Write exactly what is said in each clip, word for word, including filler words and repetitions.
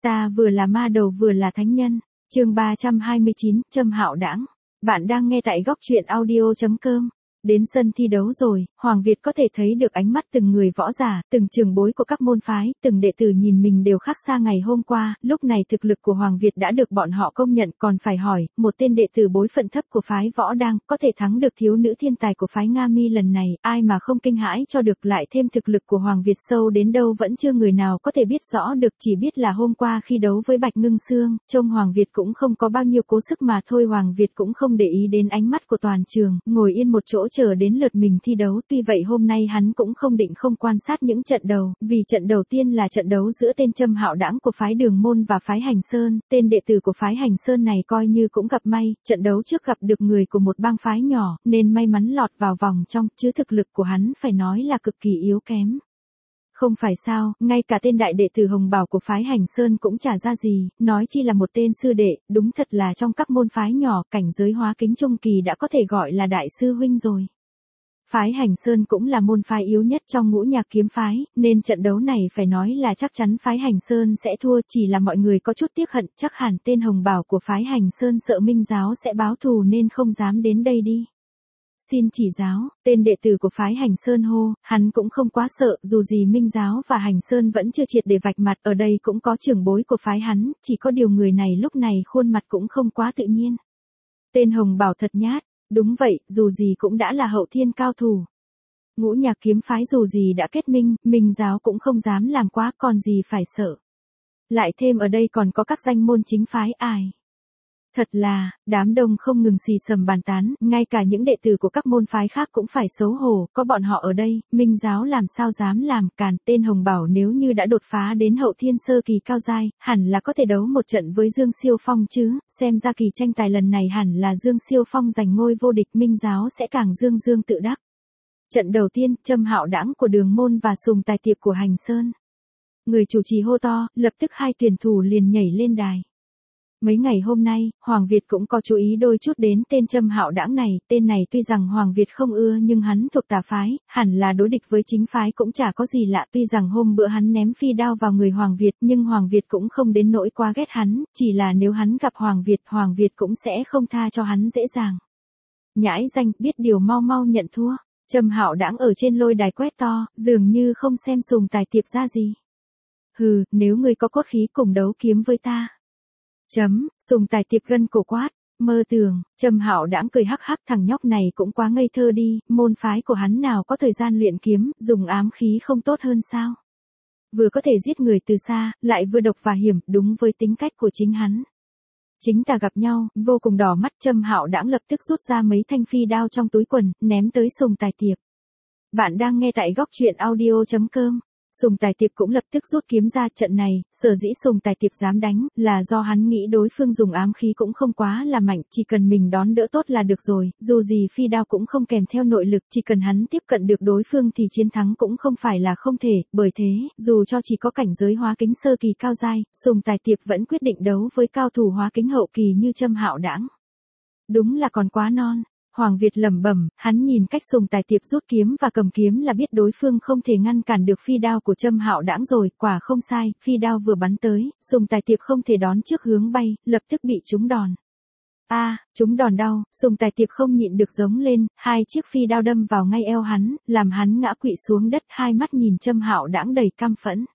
Ta vừa là ma đầu vừa là thánh nhân. Chương ba trăm hai mươi chín, Châm Hạo Đãng. Bạn đang nghe tại góc truyện audio chấm com. Đến sân thi đấu rồi, Hoàng Việt có thể thấy được ánh mắt từng người võ giả, từng trưởng bối của các môn phái, từng đệ tử nhìn mình đều khác xa ngày hôm qua, lúc này thực lực của Hoàng Việt đã được bọn họ công nhận, còn phải hỏi, một tên đệ tử bối phận thấp của phái võ đang, có thể thắng được thiếu nữ thiên tài của phái Nga Mi lần này, ai mà không kinh hãi cho được, lại thêm thực lực của Hoàng Việt sâu đến đâu vẫn chưa người nào có thể biết rõ được, chỉ biết là hôm qua khi đấu với Bạch Ngưng Sương, trông Hoàng Việt cũng không có bao nhiêu cố sức mà thôi. Hoàng Việt cũng không để ý đến ánh mắt của toàn trường, ngồi yên một chỗ chờ đến lượt mình thi đấu. Tuy vậy hôm nay hắn cũng không định không quan sát những trận đầu, vì trận đầu tiên là trận đấu giữa tên Châm Hạo Đãng của phái Đường Môn và phái Hành Sơn. Tên đệ tử của phái Hành Sơn này coi như cũng gặp may, trận đấu trước gặp được người của một bang phái nhỏ, nên may mắn lọt vào vòng trong, chứ thực lực của hắn phải nói là cực kỳ yếu kém. Không phải sao, ngay cả tên đại đệ tử Hồng Bảo của phái Hành Sơn cũng chả ra gì, nói chi là một tên sư đệ, đúng thật là trong các môn phái nhỏ, cảnh giới hóa kính trung kỳ đã có thể gọi là đại sư huynh rồi. Phái Hành Sơn cũng là môn phái yếu nhất trong ngũ nhạc kiếm phái, nên trận đấu này phải nói là chắc chắn phái Hành Sơn sẽ thua, chỉ là mọi người có chút tiếc hận, chắc hẳn tên Hồng Bảo của phái Hành Sơn sợ Minh Giáo sẽ báo thù nên không dám đến đây đi. Xin chỉ giáo, tên đệ tử của phái Hành Sơn hô, hắn cũng không quá sợ, dù gì Minh Giáo và Hành Sơn vẫn chưa triệt để vạch mặt, ở đây cũng có trưởng bối của phái hắn, chỉ có điều người này lúc này khuôn mặt cũng không quá tự nhiên. Tên Hồng Bảo thật nhát. Đúng vậy, dù gì cũng đã là hậu thiên cao thủ. Ngũ nhạc kiếm phái dù gì đã kết minh, Minh Giáo cũng không dám làm quá, còn gì phải sợ. Lại thêm ở đây còn có các danh môn chính phái ai. Thật là, đám đông không ngừng xì xầm bàn tán, ngay cả những đệ tử của các môn phái khác cũng phải xấu hổ, có bọn họ ở đây, Minh Giáo làm sao dám làm càn. Tên Hồng Bảo nếu như đã đột phá đến hậu thiên sơ kỳ cao giai, hẳn là có thể đấu một trận với Dương Siêu Phong chứ, xem ra kỳ tranh tài lần này hẳn là Dương Siêu Phong giành ngôi vô địch, Minh Giáo sẽ càng dương dương tự đắc. Trận đầu tiên, Châm Hạo Đãng của Đường Môn và Sùng Tài Tiệp của Hành Sơn. Người chủ trì hô to, lập tức hai tuyển thủ liền nhảy lên đài. Mấy ngày hôm nay, Hoàng Việt cũng có chú ý đôi chút đến tên Châm Hạo Đãng này, tên này tuy rằng Hoàng Việt không ưa nhưng hắn thuộc tà phái, hẳn là đối địch với chính phái cũng chả có gì lạ, tuy rằng hôm bữa hắn ném phi đao vào người Hoàng Việt nhưng Hoàng Việt cũng không đến nỗi quá ghét hắn, chỉ là nếu hắn gặp Hoàng Việt, Hoàng Việt cũng sẽ không tha cho hắn dễ dàng. Nhãi danh, biết điều mau mau nhận thua. Châm Hạo Đãng ở trên lôi đài quét to, dường như không xem Sùng Tài Tiệp ra gì. Hừ, nếu ngươi có cốt khí cùng đấu kiếm với ta. Chấm, Sùng Tài Tiệp gân cổ quát, mơ tưởng. Châm Hạo Đãng cười hắc hắc, thằng nhóc này cũng quá ngây thơ đi, môn phái của hắn nào có thời gian luyện kiếm, dùng ám khí không tốt hơn sao? Vừa có thể giết người từ xa, lại vừa độc và hiểm, đúng với tính cách của chính hắn. Chính tà gặp nhau, vô cùng đỏ mắt. Châm Hạo Đãng lập tức rút ra mấy thanh phi đao trong túi quần, ném tới Sùng Tài Tiệp. Bạn đang nghe tại góc truyện audio chấm com. Sùng Tài Tiệp cũng lập tức rút kiếm ra. Trận này, sở dĩ Sùng Tài Tiệp dám đánh, là do hắn nghĩ đối phương dùng ám khí cũng không quá là mạnh, chỉ cần mình đón đỡ tốt là được rồi, dù gì phi đao cũng không kèm theo nội lực, chỉ cần hắn tiếp cận được đối phương thì chiến thắng cũng không phải là không thể, bởi thế, dù cho chỉ có cảnh giới hóa kính sơ kỳ cao giai, Sùng Tài Tiệp vẫn quyết định đấu với cao thủ hóa kính hậu kỳ như Châm Hạo Đãng. Đúng là còn quá non. Hoàng Việt lẩm bẩm, hắn nhìn cách Sùng Tài Tiệp rút kiếm và cầm kiếm là biết đối phương không thể ngăn cản được phi đao của Châm Hạo Đãng rồi, quả không sai, phi đao vừa bắn tới, Sùng Tài Tiệp không thể đón trước hướng bay, lập tức bị trúng đòn. A, à, trúng đòn đau, Sùng Tài Tiệp không nhịn được giống lên, hai chiếc phi đao đâm vào ngay eo hắn, làm hắn ngã quỵ xuống đất, hai mắt nhìn Châm Hạo Đãng đầy căm phẫn.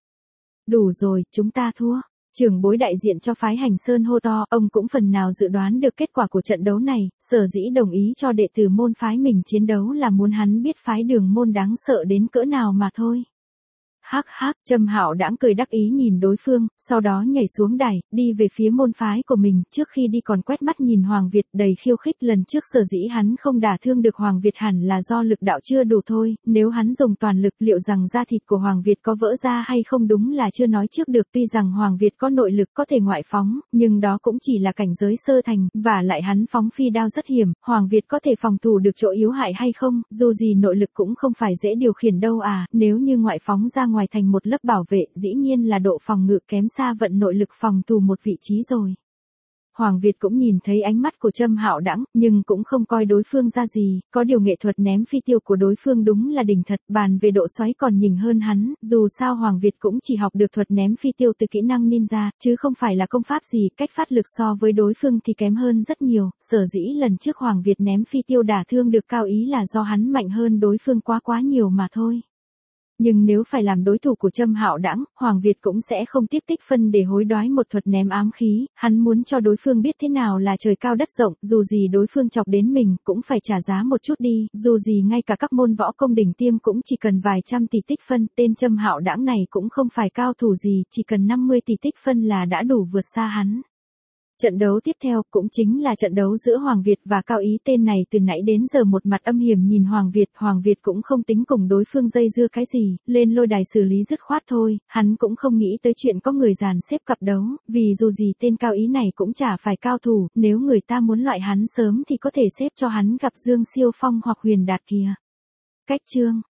Đủ rồi, chúng ta thua. Trưởng bối đại diện cho phái Hành Sơn hô to, ông cũng phần nào dự đoán được kết quả của trận đấu này, sở dĩ đồng ý cho đệ tử môn phái mình chiến đấu là muốn hắn biết phái Đường Môn đáng sợ đến cỡ nào mà thôi. Hắc hắc, Châm Hạo Đãng cười đắc ý nhìn đối phương, sau đó nhảy xuống đài, đi về phía môn phái của mình, trước khi đi còn quét mắt nhìn Hoàng Việt đầy khiêu khích. Lần trước sở dĩ hắn không đả thương được Hoàng Việt hẳn là do lực đạo chưa đủ thôi, nếu hắn dùng toàn lực liệu rằng da thịt của Hoàng Việt có vỡ ra hay không đúng là chưa nói trước được. Tuy rằng Hoàng Việt có nội lực có thể ngoại phóng, nhưng đó cũng chỉ là cảnh giới sơ thành, và lại hắn phóng phi đao rất hiểm, Hoàng Việt có thể phòng thủ được chỗ yếu hại hay không, dù gì nội lực cũng không phải dễ điều khiển đâu à, nếu như ngoại phóng ra ngoài thành một lớp bảo vệ, dĩ nhiên là độ phòng ngự kém xa vận nội lực phòng thủ một vị trí rồi. Hoàng Việt cũng nhìn thấy ánh mắt của Trâm Hạo Đãng, nhưng cũng không coi đối phương ra gì, có điều nghệ thuật ném phi tiêu của đối phương đúng là đỉnh thật, bàn về độ xoáy còn nhỉnh hơn hắn, dù sao Hoàng Việt cũng chỉ học được thuật ném phi tiêu từ kỹ năng ninja, chứ không phải là công pháp gì, cách phát lực so với đối phương thì kém hơn rất nhiều, sở dĩ lần trước Hoàng Việt ném phi tiêu đả thương được Cao Ý là do hắn mạnh hơn đối phương quá quá nhiều mà thôi. Nhưng nếu phải làm đối thủ của Trâm Hạo Đãng, Hoàng Việt cũng sẽ không tiếc tích phân để hối đoái một thuật ném ám khí, hắn muốn cho đối phương biết thế nào là trời cao đất rộng, dù gì đối phương chọc đến mình cũng phải trả giá một chút đi, dù gì ngay cả các môn võ công đỉnh tiêm cũng chỉ cần vài trăm tỷ tích phân, tên Trâm Hạo Đãng này cũng không phải cao thủ gì, chỉ cần năm mươi tỷ tích phân là đã đủ vượt xa hắn. Trận đấu tiếp theo cũng chính là trận đấu giữa Hoàng Việt và Cao Ý, tên này từ nãy đến giờ một mặt âm hiểm nhìn Hoàng Việt, Hoàng Việt cũng không tính cùng đối phương dây dưa cái gì, lên lôi đài xử lý dứt khoát thôi, hắn cũng không nghĩ tới chuyện có người dàn xếp cặp đấu, vì dù gì tên Cao Ý này cũng chả phải cao thủ, nếu người ta muốn loại hắn sớm thì có thể xếp cho hắn gặp Dương Siêu Phong hoặc Huyền Đạt kìa. Cách chương